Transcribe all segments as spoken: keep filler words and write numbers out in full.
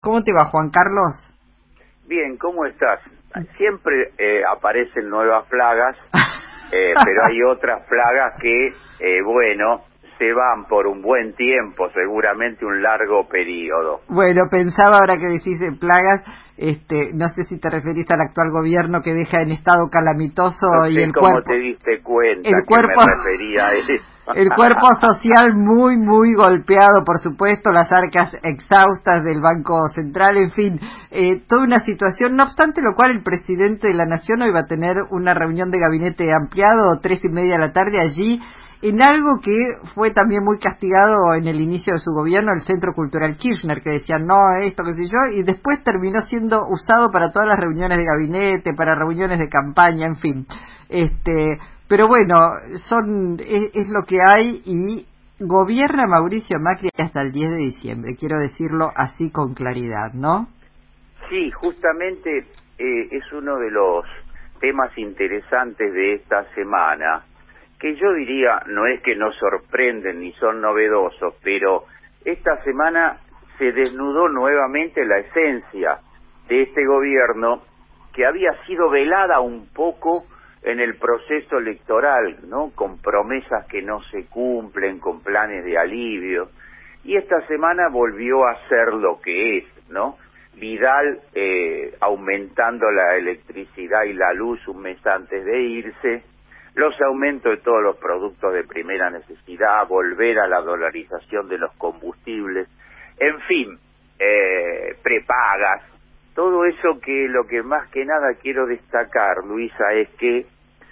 ¿Cómo te va, Juan Carlos? Bien, ¿cómo estás? Siempre eh, aparecen nuevas plagas, eh, pero hay otras plagas que, eh, bueno, se van por un buen tiempo, seguramente un largo periodo. Bueno, pensaba ahora que decís eh, plagas, este, no sé si te referís al actual gobierno que deja en estado calamitoso No y sé el cómo cuerpo, te diste cuenta el que cuerpo, me refería a eso. el cuerpo social muy, muy golpeado, por supuesto, las arcas exhaustas del Banco Central, en fin, eh, toda una situación. No obstante lo cual, el presidente de la Nación hoy va a tener una reunión de gabinete ampliado, tres y media de la tarde allí, en algo que fue también muy castigado en el inicio de su gobierno, el Centro Cultural Kirchner, que decían no, esto, qué sé yo, y después terminó siendo usado para todas las reuniones de gabinete, para reuniones de campaña, en fin. Este, pero bueno, son es, es lo que hay y gobierna Mauricio Macri hasta el diez de diciembre, quiero decirlo así con claridad, ¿no? Sí, justamente eh, es uno de los temas interesantes de esta semana, que yo diría, no es que nos sorprenden ni son novedosos, pero esta semana se desnudó nuevamente la esencia de este gobierno que había sido velada un poco en el proceso electoral, ¿no? Con promesas que no se cumplen, con planes de alivio, y esta semana volvió a ser lo que es, ¿no? Vidal eh, aumentando la electricidad y la luz un mes antes de irse, los aumentos de todos los productos de primera necesidad, volver a la dolarización de los combustibles, en fin, eh, prepagas, todo eso que lo que más que nada quiero destacar, Luisa, es que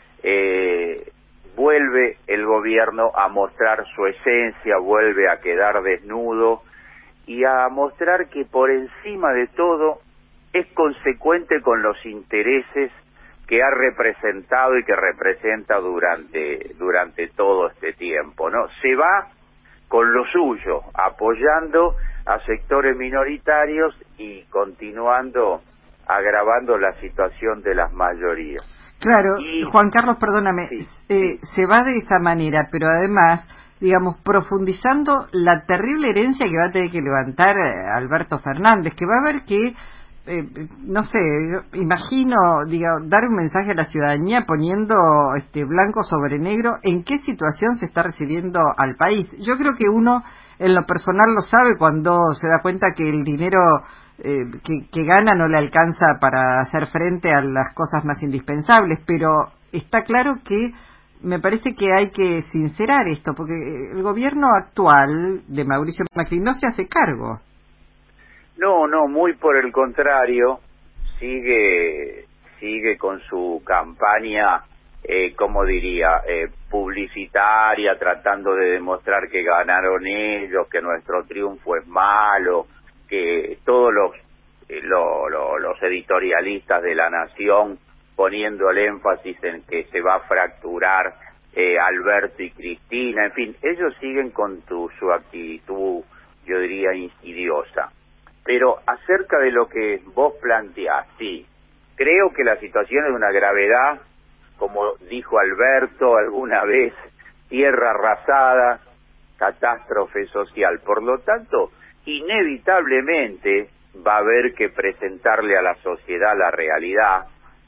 eh, vuelve el gobierno a mostrar su esencia, vuelve a quedar desnudo y a mostrar que por encima de todo es consecuente con los intereses que ha representado y que representa durante durante todo este tiempo, ¿no? Se va con lo suyo, apoyando a sectores minoritarios y continuando agravando la situación de las mayorías. Claro, Y Juan Carlos, perdóname, sí, eh, sí. se va de esa manera, pero además, digamos, profundizando la terrible herencia que va a tener que levantar eh, Alberto Fernández, que va a haber que, eh, no sé, imagino, diga, dar un mensaje a la ciudadanía poniendo este blanco sobre negro en qué situación se está recibiendo al país. Yo creo que uno, en lo personal, lo sabe cuando se da cuenta que el dinero Eh, que, que gana no le alcanza para hacer frente a las cosas más indispensables, pero está claro que me parece que hay que sincerar esto, porque el gobierno actual de Mauricio Macri no se hace cargo. No, no, muy por el contrario, sigue sigue con su campaña, eh, como diría, eh, publicitaria, tratando de demostrar que ganaron ellos, que nuestro triunfo es malo, que todos los eh, lo, lo, los editorialistas de La Nación poniendo el énfasis en que se va a fracturar eh, Alberto y Cristina, en fin, ellos siguen con tu, su actitud, yo diría, insidiosa. Pero acerca de lo que vos planteás, sí, creo que la situación es de una gravedad, como dijo Alberto alguna vez, tierra arrasada, catástrofe social. Por lo tanto, inevitablemente va a haber que presentarle a la sociedad la realidad.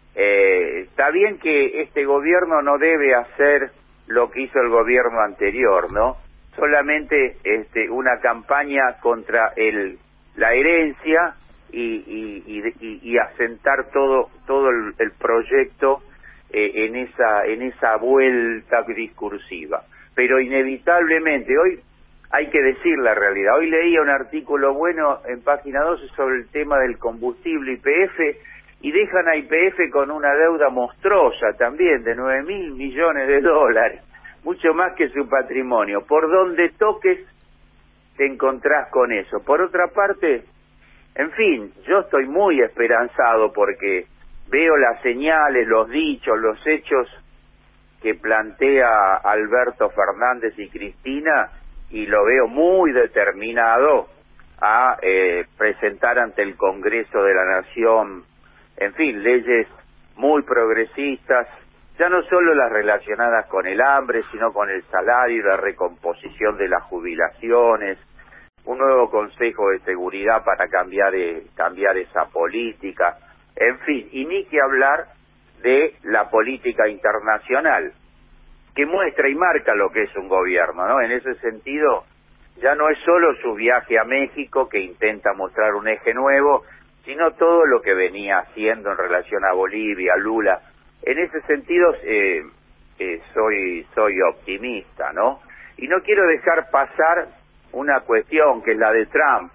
Eh, está bien que este gobierno no debe hacer lo que hizo el gobierno anterior, ¿no? Solamente este, una campaña contra el la herencia y, y, y, y, y asentar todo todo el, el proyecto eh, en esa en esa vuelta discursiva. Pero inevitablemente hoy hay que decir la realidad. Hoy leía un artículo bueno en Página doce sobre el tema del combustible Y P F y dejan a Y P F con una deuda monstruosa también de nueve mil millones de dólares, mucho más que su patrimonio. Por donde toques te encontrás con eso. Por otra parte, en fin, yo estoy muy esperanzado porque veo las señales, los dichos, los hechos que plantea Alberto Fernández y Cristina y lo veo muy determinado a eh, presentar ante el Congreso de la Nación, en fin, leyes muy progresistas, ya no solo las relacionadas con el hambre, sino con el salario y la recomposición de las jubilaciones, un nuevo Consejo de Seguridad para cambiar eh, cambiar esa política, en fin, y ni que hablar de la política internacional, que muestra y marca lo que es un gobierno, ¿no? En ese sentido, ya no es solo su viaje a México, que intenta mostrar un eje nuevo, sino todo lo que venía haciendo en relación a Bolivia, Lula. En ese sentido, eh, eh, soy soy optimista, ¿no? Y no quiero dejar pasar una cuestión, que es la de Trump,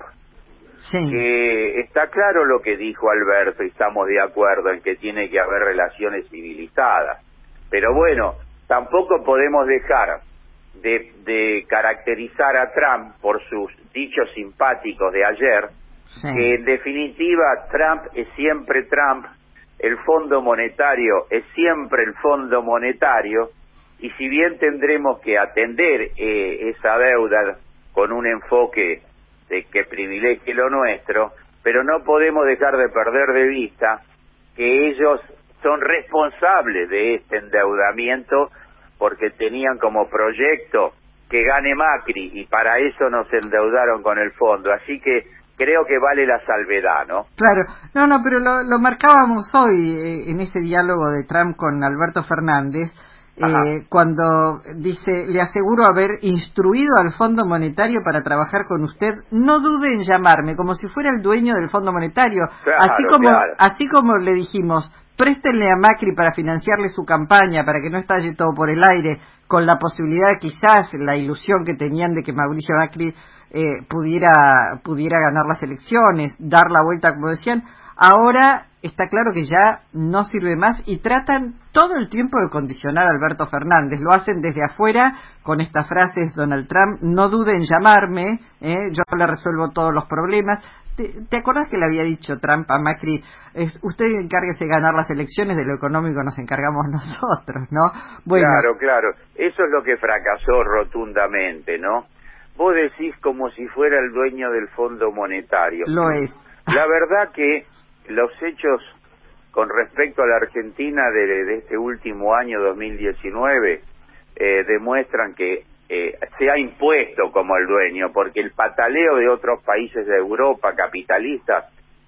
sí. que está claro lo que dijo Alberto, y estamos de acuerdo en que tiene que haber relaciones civilizadas. Pero bueno, tampoco podemos dejar de, de caracterizar a Trump por sus dichos simpáticos de ayer, sí. que en definitiva Trump es siempre Trump, el Fondo Monetario es siempre el Fondo Monetario, y si bien tendremos que atender eh, esa deuda con un enfoque de que privilegie lo nuestro, pero no podemos dejar de perder de vista que ellos son responsables de este endeudamiento, porque tenían como proyecto que gane Macri, y para eso nos endeudaron con el fondo, así que creo que vale la salvedad, ¿no? Claro, no, no, pero lo, lo marcábamos hoy eh, en ese diálogo de Trump con Alberto Fernández, eh, cuando dice, le aseguro haber instruido al Fondo Monetario para trabajar con usted, no dude en llamarme, como si fuera el dueño del Fondo Monetario, claro, así como claro. así como le dijimos, préstenle a Macri para financiarle su campaña, para que no estalle todo por el aire, con la posibilidad, quizás, la ilusión que tenían de que Mauricio Macri eh, pudiera pudiera ganar las elecciones, dar la vuelta, como decían. Ahora está claro que ya no sirve más, y tratan todo el tiempo de condicionar a Alberto Fernández. Lo hacen desde afuera con estas frases, Donald Trump, no dude en llamarme, ¿eh? Yo le resuelvo todos los problemas. ¿Te, ¿Te acordás que le había dicho Trump a Macri, eh, usted encárguese de ganar las elecciones, de lo económico nos encargamos nosotros, ¿no? Bueno. Claro, claro, eso es lo que fracasó rotundamente, ¿no? Vos decís como si fuera el dueño del Fondo Monetario. Lo es. La verdad que los hechos con respecto a la Argentina de, de este último año dos mil diecinueve eh, demuestran que eh, se ha impuesto como el dueño, porque el pataleo de otros países de Europa capitalistas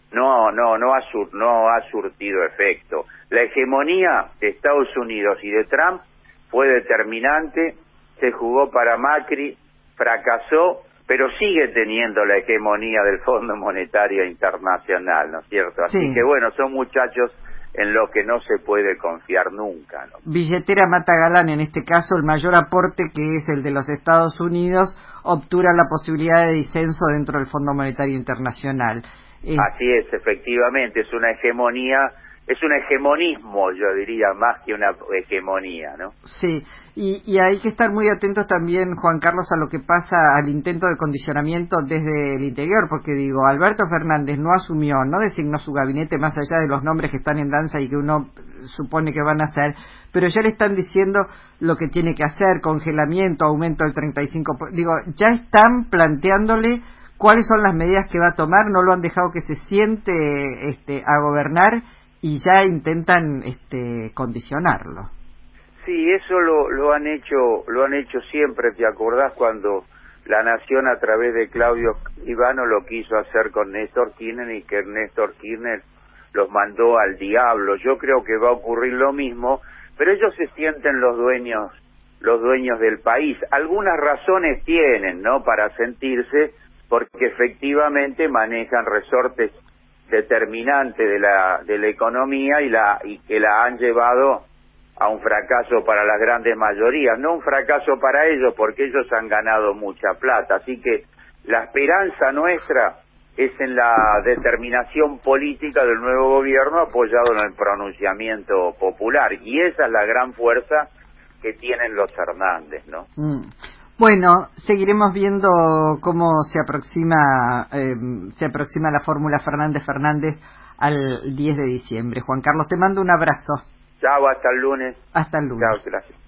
no no no ha sur, no ha surtido efecto. La hegemonía de Estados Unidos y de Trump fue determinante, se jugó para Macri, fracasó, pero sigue teniendo la hegemonía del Fondo Monetario Internacional, ¿no es cierto? Así sí. que bueno, son muchachos en los que no se puede confiar nunca, ¿no? Billetera mata galán, en este caso el mayor aporte, que es el de los Estados Unidos, obtura la posibilidad de disenso dentro del Fondo Monetario Internacional. Eh... Así es, efectivamente, es una hegemonía, es un hegemonismo, yo diría, más que una hegemonía, ¿no? Sí, y, y hay que estar muy atentos también, Juan Carlos, a lo que pasa al intento de condicionamiento desde el interior, porque digo, Alberto Fernández no asumió, no designó su gabinete más allá de los nombres que están en danza y que uno supone que van a hacer, pero ya le están diciendo lo que tiene que hacer, congelamiento, aumento del treinta y cinco por ciento, digo, ya están planteándole cuáles son las medidas que va a tomar, no lo han dejado que se siente este, a gobernar, y ya intentan este condicionarlo. Sí, eso lo, lo han hecho lo han hecho siempre. ¿Te acordás cuando la Nación a través de Claudio Ivano lo quiso hacer con Néstor Kirchner, y que Néstor Kirchner los mandó al diablo? Yo creo que va a ocurrir lo mismo, pero ellos se sienten los dueños los dueños del país. Algunas razones tienen, ¿no?, para sentirse, porque efectivamente manejan resortes determinante de la de la economía y la y que la han llevado a un fracaso para las grandes mayorías, no un fracaso para ellos, porque ellos han ganado mucha plata. Así que la esperanza nuestra es en la determinación política del nuevo gobierno, apoyado en el pronunciamiento popular, y esa es la gran fuerza que tienen los Hernández, ¿no? Mm. Bueno, seguiremos viendo cómo se aproxima eh, se aproxima la fórmula Fernández Fernández al diez de diciembre. Juan Carlos, te mando un abrazo. Chao, hasta el lunes. Hasta el lunes. Chao, gracias.